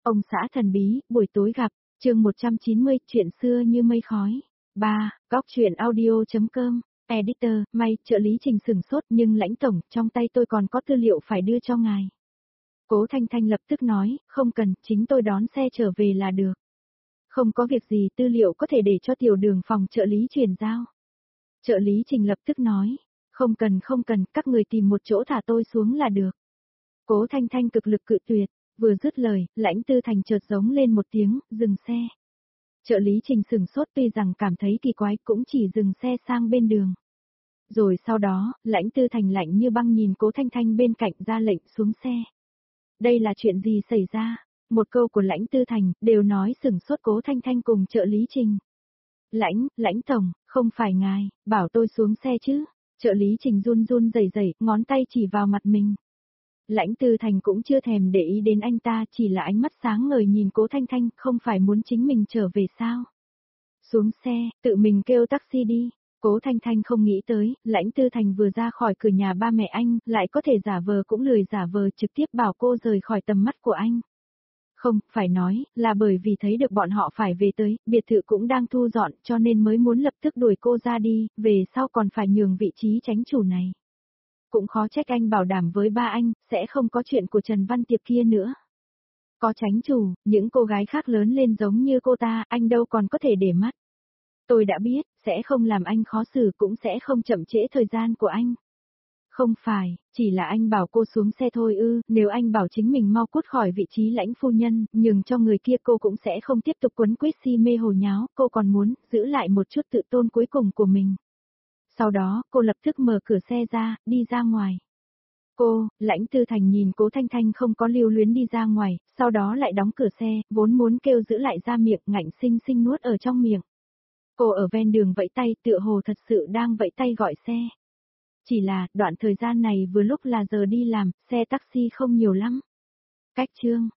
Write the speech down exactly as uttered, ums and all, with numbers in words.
Ông xã thần bí, buổi tối gặp, chương một trăm chín mươi, chuyện xưa như mây khói. ba. Góc truyện audio.com, editor, may, trợ lý Trình sửng sốt nhưng lãnh tổng, trong tay tôi còn có tư liệu phải đưa cho ngài. Cố Thanh Thanh lập tức nói, không cần, chính tôi đón xe trở về là được. Không có việc gì, tư liệu có thể để cho tiểu đường phòng trợ lý chuyển giao. Trợ lý Trình lập tức nói, không cần không cần, các người tìm một chỗ thả tôi xuống là được. Cố Thanh Thanh cực lực cự tuyệt, vừa dứt lời, Lãnh Tư Thành chợt giống lên một tiếng, dừng xe. Trợ lý Trình sửng sốt tuy rằng cảm thấy kỳ quái cũng chỉ dừng xe sang bên đường. Rồi sau đó, Lãnh Tư Thành lạnh như băng nhìn Cố Thanh Thanh bên cạnh ra lệnh xuống xe. Đây là chuyện gì xảy ra? Một câu của Lãnh Tư Thành đều nói sửng sốt Cố Thanh Thanh cùng trợ lý Trình. Lãnh, Lãnh tổng, không phải ngài, bảo tôi xuống xe chứ? Trợ lý Trình run run rẩy rẩy, ngón tay chỉ vào mặt mình. Lãnh Tư Thành cũng chưa thèm để ý đến anh ta, chỉ là ánh mắt sáng ngời nhìn Cố Thanh Thanh, không phải muốn chính mình trở về sao? Xuống xe, tự mình kêu taxi đi. Cố Thanh Thanh không nghĩ tới, Lãnh Tư Thành vừa ra khỏi cửa nhà ba mẹ anh, lại có thể giả vờ cũng lười giả vờ trực tiếp bảo cô rời khỏi tầm mắt của anh. Không, phải nói, là bởi vì thấy được bọn họ phải về tới, biệt thự cũng đang thu dọn, cho nên mới muốn lập tức đuổi cô ra đi, về sau còn phải nhường vị trí tránh chủ này. Cũng khó trách anh bảo đảm với ba anh, sẽ không có chuyện của Trần Văn Tiệp kia nữa. Có tránh chủ, những cô gái khác lớn lên giống như cô ta, anh đâu còn có thể để mắt. Tôi đã biết, sẽ không làm anh khó xử cũng sẽ không chậm trễ thời gian của anh. Không phải, chỉ là anh bảo cô xuống xe thôi ư, nếu anh bảo chính mình mau cút khỏi vị trí lãnh phu nhân, nhường cho người kia cô cũng sẽ không tiếp tục quấn quýt si mê hồ nháo, cô còn muốn giữ lại một chút tự tôn cuối cùng của mình. Sau đó, cô lập tức mở cửa xe ra, đi ra ngoài. Cô, Lãnh Tư Thành nhìn Cố Thanh Thanh không có lưu luyến đi ra ngoài, sau đó lại đóng cửa xe, vốn muốn kêu giữ lại ra miệng, ngạnh sinh sinh nuốt ở trong miệng. Cô ở ven đường vẫy tay, tựa hồ thật sự đang vẫy tay gọi xe. Chỉ là, đoạn thời gian này vừa lúc là giờ đi làm, xe taxi không nhiều lắm. Cách chương,